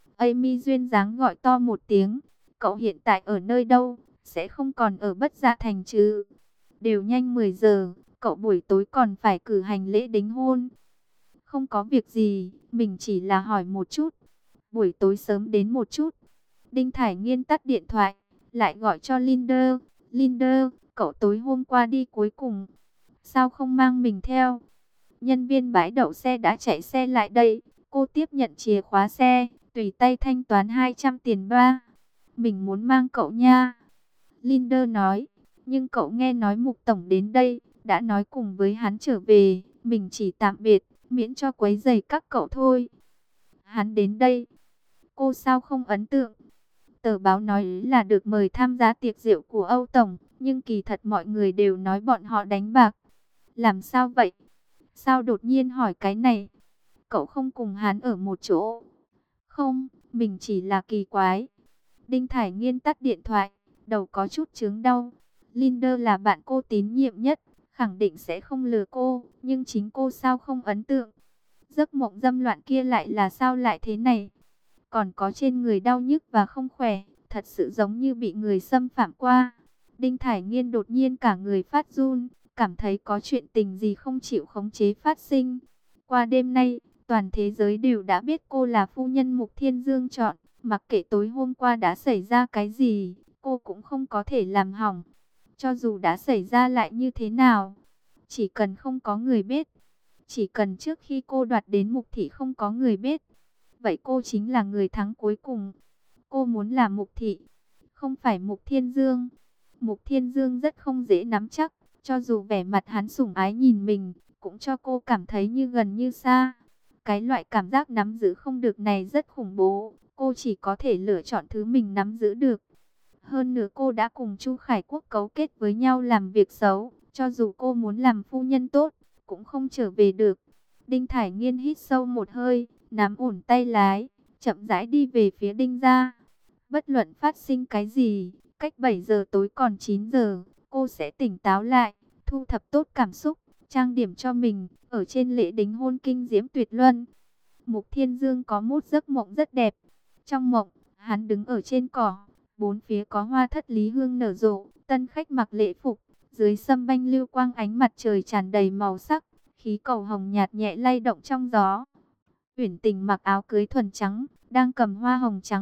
Amy duyên dáng gọi to một tiếng, cậu hiện tại ở nơi đâu, sẽ không còn ở Bất Dạ Thành chứ? Đều nhanh 10 giờ, cậu buổi tối còn phải cử hành lễ đính hôn. Không có việc gì, mình chỉ là hỏi một chút, buổi tối sớm đến một chút. Đinh Thải Nghiên tắt điện thoại, lại gọi cho Linda. Linda, cậu tối hôm qua đi cuối cùng, sao không mang mình theo? Nhân viên bãi đậu xe đã chạy xe lại đây, cô tiếp nhận chìa khóa xe, tùy tay thanh toán 200 tiền ba. Mình muốn mang cậu nha. Linda nói, nhưng cậu nghe nói Mục Tổng đến đây, đã nói cùng với hắn trở về, mình chỉ tạm biệt, miễn cho quấy rầy các cậu thôi. Hắn đến đây, cô sao không ấn tượng? Tờ báo nói là được mời tham gia tiệc rượu của Âu Tổng, nhưng kỳ thật mọi người đều nói bọn họ đánh bạc. Làm sao vậy? Sao đột nhiên hỏi cái này? Cậu không cùng hắn ở một chỗ? Không, mình chỉ là kỳ quái. Đinh Thải Nghiên tắt điện thoại, đầu có chút chướng đau. Linda là bạn cô tín nhiệm nhất, khẳng định sẽ không lừa cô, nhưng chính cô sao không ấn tượng? Giấc mộng dâm loạn kia lại là sao lại thế này? Còn có trên người đau nhức và không khỏe, thật sự giống như bị người xâm phạm qua. Đinh Thải Nghiên đột nhiên cả người phát run, cảm thấy có chuyện tình gì không chịu khống chế phát sinh. Qua đêm nay, toàn thế giới đều đã biết cô là phu nhân Mục Thiên Dương chọn, mặc kệ tối hôm qua đã xảy ra cái gì, cô cũng không có thể làm hỏng. Cho dù đã xảy ra lại như thế nào, chỉ cần không có người biết, chỉ cần trước khi cô đoạt đến Mục thị không có người biết, vậy cô chính là người thắng cuối cùng. Cô muốn là Mục thị, không phải Mục Thiên Dương. Mục Thiên Dương rất không dễ nắm chắc, cho dù vẻ mặt hắn sủng ái nhìn mình, cũng cho cô cảm thấy như gần như xa. Cái loại cảm giác nắm giữ không được này rất khủng bố, cô chỉ có thể lựa chọn thứ mình nắm giữ được. Hơn nữa cô đã cùng Chu Khải Quốc cấu kết với nhau làm việc xấu, cho dù cô muốn làm phu nhân tốt, cũng không trở về được. Đinh Thải Nghiên hít sâu một hơi, nắm ổn tay lái, chậm rãi đi về phía Đinh gia. Bất luận phát sinh cái gì, cách 7 giờ tối còn 9 giờ, cô sẽ tỉnh táo lại, thu thập tốt cảm xúc, trang điểm cho mình, ở trên lễ đính hôn kinh diễm tuyệt luân. Mục Thiên Dương có một giấc mộng rất đẹp. Trong mộng, hắn đứng ở trên cỏ, bốn phía có hoa thất lý hương nở rộ, tân khách mặc lễ phục, dưới sâm banh lưu quang ánh mặt trời tràn đầy màu sắc, khí cầu hồng nhạt nhẹ lay động trong gió. Uyển Tình mặc áo cưới thuần trắng, đang cầm hoa hồng trắng,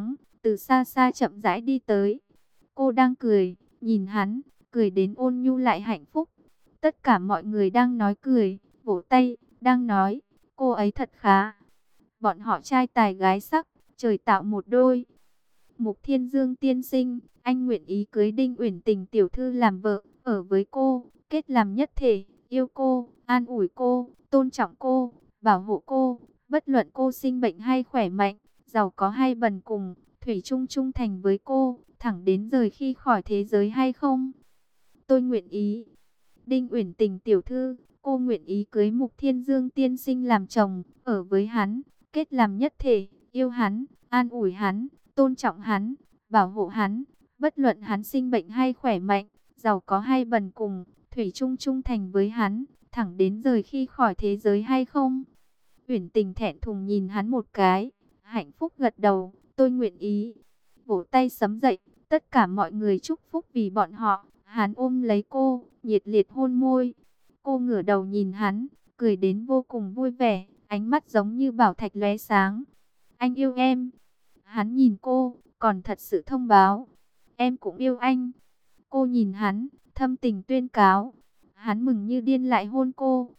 từ xa xa chậm rãi đi tới. Cô đang cười, nhìn hắn, cười đến ôn nhu lại hạnh phúc. Tất cả mọi người đang nói cười, vỗ tay, đang nói, cô ấy thật khá. Bọn họ trai tài gái sắc, trời tạo một đôi. Mục Thiên Dương tiên sinh, anh nguyện ý cưới Đinh Uyển Tình tiểu thư làm vợ, ở với cô, kết làm nhất thể, yêu cô, an ủi cô, tôn trọng cô, bảo hộ cô, bất luận cô sinh bệnh hay khỏe mạnh, giàu có hay bần cùng, thủy chung trung thành với cô, thẳng đến rời khi khỏi thế giới hay không. Tôi nguyện ý. Đinh Uyển Tình tiểu thư, cô nguyện ý cưới Mục Thiên Dương tiên sinh làm chồng, ở với hắn, kết làm nhất thể, yêu hắn, an ủi hắn, tôn trọng hắn, bảo hộ hắn, bất luận hắn sinh bệnh hay khỏe mạnh, giàu có hay bần cùng, thủy chung trung thành với hắn, thẳng đến rời khi khỏi thế giới hay không. Uyển Tình thẹn thùng nhìn hắn một cái, hạnh phúc gật đầu, tôi nguyện ý. Vỗ tay sấm dậy, tất cả mọi người chúc phúc vì bọn họ. Hắn ôm lấy cô, nhiệt liệt hôn môi. Cô ngửa đầu nhìn hắn, cười đến vô cùng vui vẻ, ánh mắt giống như bảo thạch lóe sáng. Anh yêu em. Hắn nhìn cô, còn thật sự thông báo. Em cũng yêu anh. Cô nhìn hắn, thâm tình tuyên cáo. Hắn mừng như điên lại hôn cô.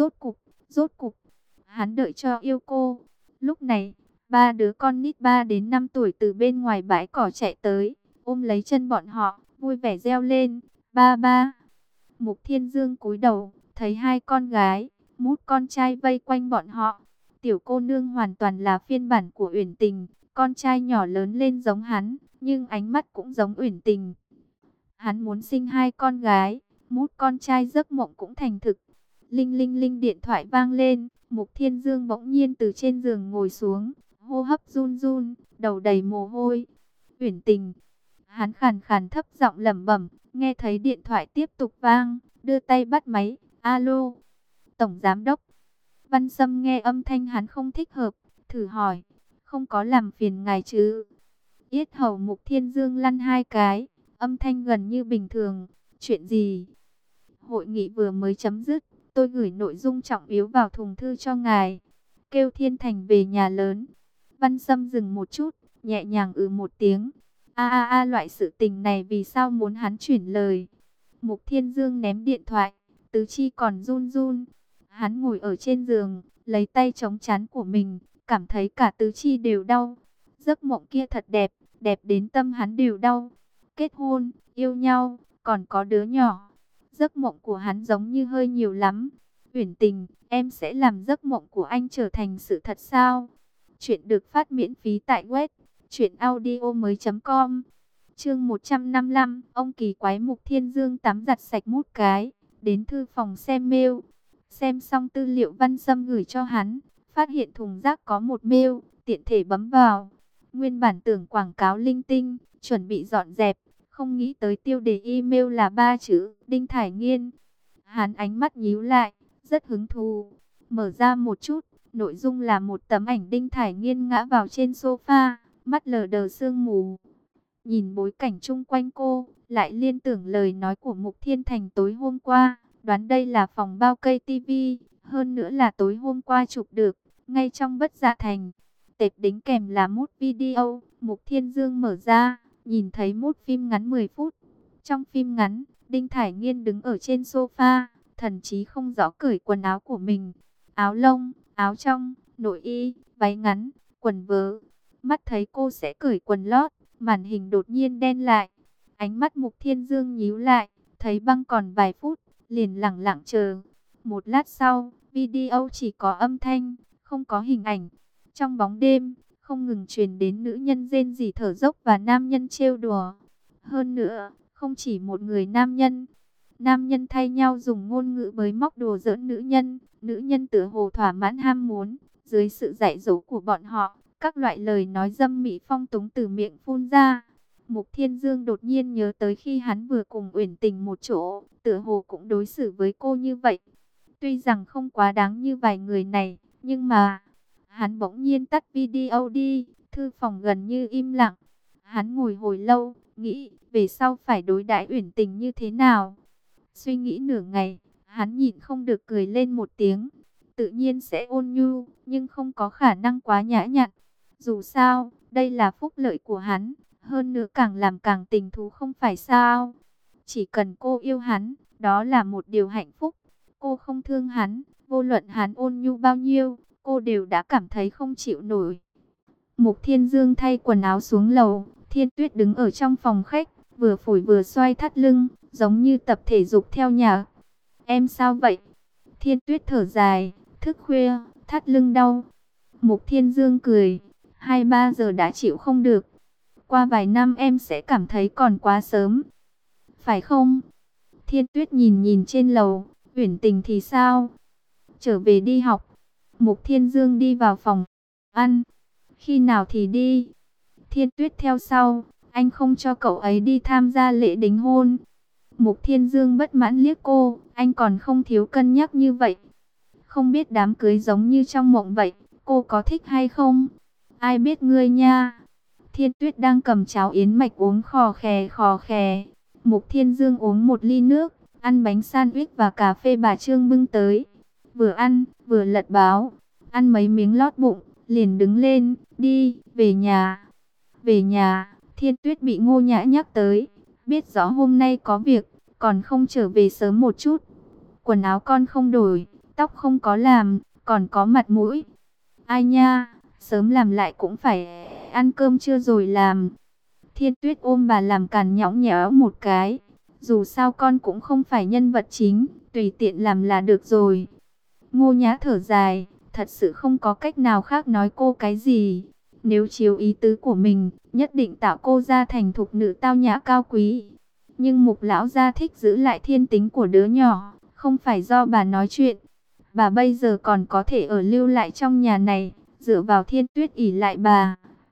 Rốt cục, hắn đợi cho yêu cô. Lúc này, ba đứa con nít 3 đến 5 tuổi từ bên ngoài bãi cỏ chạy tới, ôm lấy chân bọn họ, vui vẻ reo lên, ba ba. Mục Thiên Dương cúi đầu, thấy hai con gái, mút con trai vây quanh bọn họ. Tiểu cô nương hoàn toàn là phiên bản của Uyển Tình, con trai nhỏ lớn lên giống hắn, nhưng ánh mắt cũng giống Uyển Tình. Hắn muốn sinh hai con gái, mút con trai giấc mộng cũng thành thực. Linh linh linh điện thoại vang lên, Mục Thiên Dương bỗng nhiên từ trên giường ngồi xuống, hô hấp run run, đầu đầy mồ hôi. Uyển Tình. Hắn khàn khàn thấp giọng lẩm bẩm, nghe thấy điện thoại tiếp tục vang, đưa tay bắt máy, alo, Tổng Giám Đốc. Văn Sâm nghe âm thanh hắn không thích hợp, thử hỏi, không có làm phiền ngài chứ? Yết hầu Mục Thiên Dương lăn hai cái, âm thanh gần như bình thường, chuyện gì? Hội nghị vừa mới chấm dứt, tôi gửi nội dung trọng yếu vào thùng thư cho ngài, kêu Thiên Thành về nhà lớn. Văn Sâm dừng một chút, nhẹ nhàng một tiếng. Loại sự tình này vì sao muốn hắn chuyển lời? Mục Thiên Dương ném điện thoại, tứ chi còn run run. Hắn ngồi ở trên giường, lấy tay chống trán của mình, cảm thấy cả tứ chi đều đau. Giấc mộng kia thật đẹp, đẹp đến tâm hắn đều đau. Kết hôn, yêu nhau, còn có đứa nhỏ. Giấc mộng của hắn giống như hơi nhiều lắm. Uyển Tình, em sẽ làm giấc mộng của anh trở thành sự thật sao? Chuyện được phát miễn phí tại web truyệnaudiomoi.com. Chương 155, ông kỳ quái. Mục Thiên Dương tắm giặt sạch mút cái, đến thư phòng xem mail. Xem xong tư liệu Văn Sâm gửi cho hắn, phát hiện thùng rác có một mail, tiện thể bấm vào. Nguyên bản tưởng quảng cáo linh tinh, chuẩn bị dọn dẹp, không nghĩ tới tiêu đề email là 3 chữ, Đinh Thải Nghiên. Hắn ánh mắt nhíu lại, rất hứng thú. Mở ra một chút, nội dung là một tấm ảnh Đinh Thải Nghiên ngã vào trên sofa, mắt lờ đờ sương mù. Nhìn bối cảnh chung quanh cô, lại liên tưởng lời nói của Mục Thiên Thành tối hôm qua, đoán đây là phòng bao cây tivi, hơn nữa là tối hôm qua chụp được, ngay trong Bất Dạ Thành. Tệp đính kèm là mút video, Mục Thiên Dương mở ra, nhìn thấy mút phim ngắn 10 phút. Trong phim ngắn, Đinh Thải Nghiên đứng ở trên sofa, thần chí không rõ cởi quần áo của mình. Áo lông, áo trong, nội y, váy ngắn, quần vớ. Mắt thấy cô sẽ cởi quần lót, màn hình đột nhiên đen lại. Ánh mắt Mục Thiên Dương nhíu lại, thấy băng còn vài phút, liền lẳng lặng chờ. Một lát sau, video chỉ có âm thanh, không có hình ảnh. Trong bóng đêm, không ngừng truyền đến nữ nhân rên rỉ thở dốc và nam nhân trêu đùa. Hơn nữa, không chỉ một người nam nhân thay nhau dùng ngôn ngữ bới móc đùa giỡn nữ nhân tựa hồ thỏa mãn ham muốn. Dưới sự dạy dỗ của bọn họ, các loại lời nói dâm mỹ phong túng từ miệng phun ra. Mục Thiên Dương đột nhiên nhớ tới khi hắn vừa cùng Uyển Tình một chỗ, tựa hồ cũng đối xử với cô như vậy. Tuy rằng không quá đáng như vài người này, nhưng mà... Hắn bỗng nhiên tắt video đi, thư phòng gần như im lặng. Hắn ngồi hồi lâu, nghĩ về sau phải đối đãi Uyển Tình như thế nào. Suy nghĩ nửa ngày, hắn nhịn không được cười lên một tiếng. Tự nhiên sẽ ôn nhu, nhưng không có khả năng quá nhã nhặn. Dù sao, Đây là phúc lợi của hắn, hơn nữa càng làm càng tình thú không phải sao? Chỉ cần cô yêu hắn, đó là một điều hạnh phúc. Cô không thương hắn, vô luận hắn ôn nhu bao nhiêu, cô đều đã cảm thấy không chịu nổi. Mục Thiên Dương thay quần áo xuống lầu, Thiên Tuyết đứng ở trong phòng khách, vừa phủi vừa xoay thắt lưng, giống như tập thể dục theo nhạc. Em sao vậy? Thiên Tuyết thở dài, thức khuya, thắt lưng đau. Mục Thiên Dương cười, 2-3 giờ đã chịu không được. Qua vài năm em sẽ cảm thấy còn quá sớm. Phải không? Thiên Tuyết nhìn nhìn trên lầu, Uyển Tình thì sao? Trở về đi học. Mục Thiên Dương đi vào phòng ăn. Khi nào thì đi? Thiên Tuyết theo sau, anh không cho cậu ấy đi tham gia lễ đính hôn. Mục Thiên Dương bất mãn liếc cô, anh còn không thiếu cân nhắc như vậy. Không biết đám cưới giống như trong mộng vậy, cô có thích hay không? Ai biết ngươi nha. Thiên Tuyết đang cầm cháo yến mạch uống khò khè khò khè. Mục Thiên Dương uống một ly nước, ăn bánh sandwich và cà phê bà Trương bưng tới. Vừa ăn, vừa lật báo, ăn mấy miếng lót bụng, liền đứng lên, đi, về nhà. Về nhà, Thiên Tuyết bị Ngô Nhã nhắc tới, biết rõ hôm nay có việc, còn không trở về sớm một chút. Quần áo con không đổi, tóc không có làm, còn có mặt mũi. Ai nha, sớm làm lại cũng phải ăn cơm trưa rồi làm. Thiên Tuyết ôm bà làm càn nhõng nhẽo một cái. Dù sao con cũng không phải nhân vật chính, tùy tiện làm là được rồi. Ngô Nhã thở dài, thật sự không có cách nào khác nói cô cái gì. Nếu chiếu ý tứ của mình, nhất định tạo cô ra thành thục nữ tao nhã cao quý. Nhưng Mục lão gia thích giữ lại thiên tính của đứa nhỏ, không phải do bà nói chuyện. Bà bây giờ còn có thể ở lưu lại trong nhà này, dựa vào Thiên Tuyết ỷ lại bà.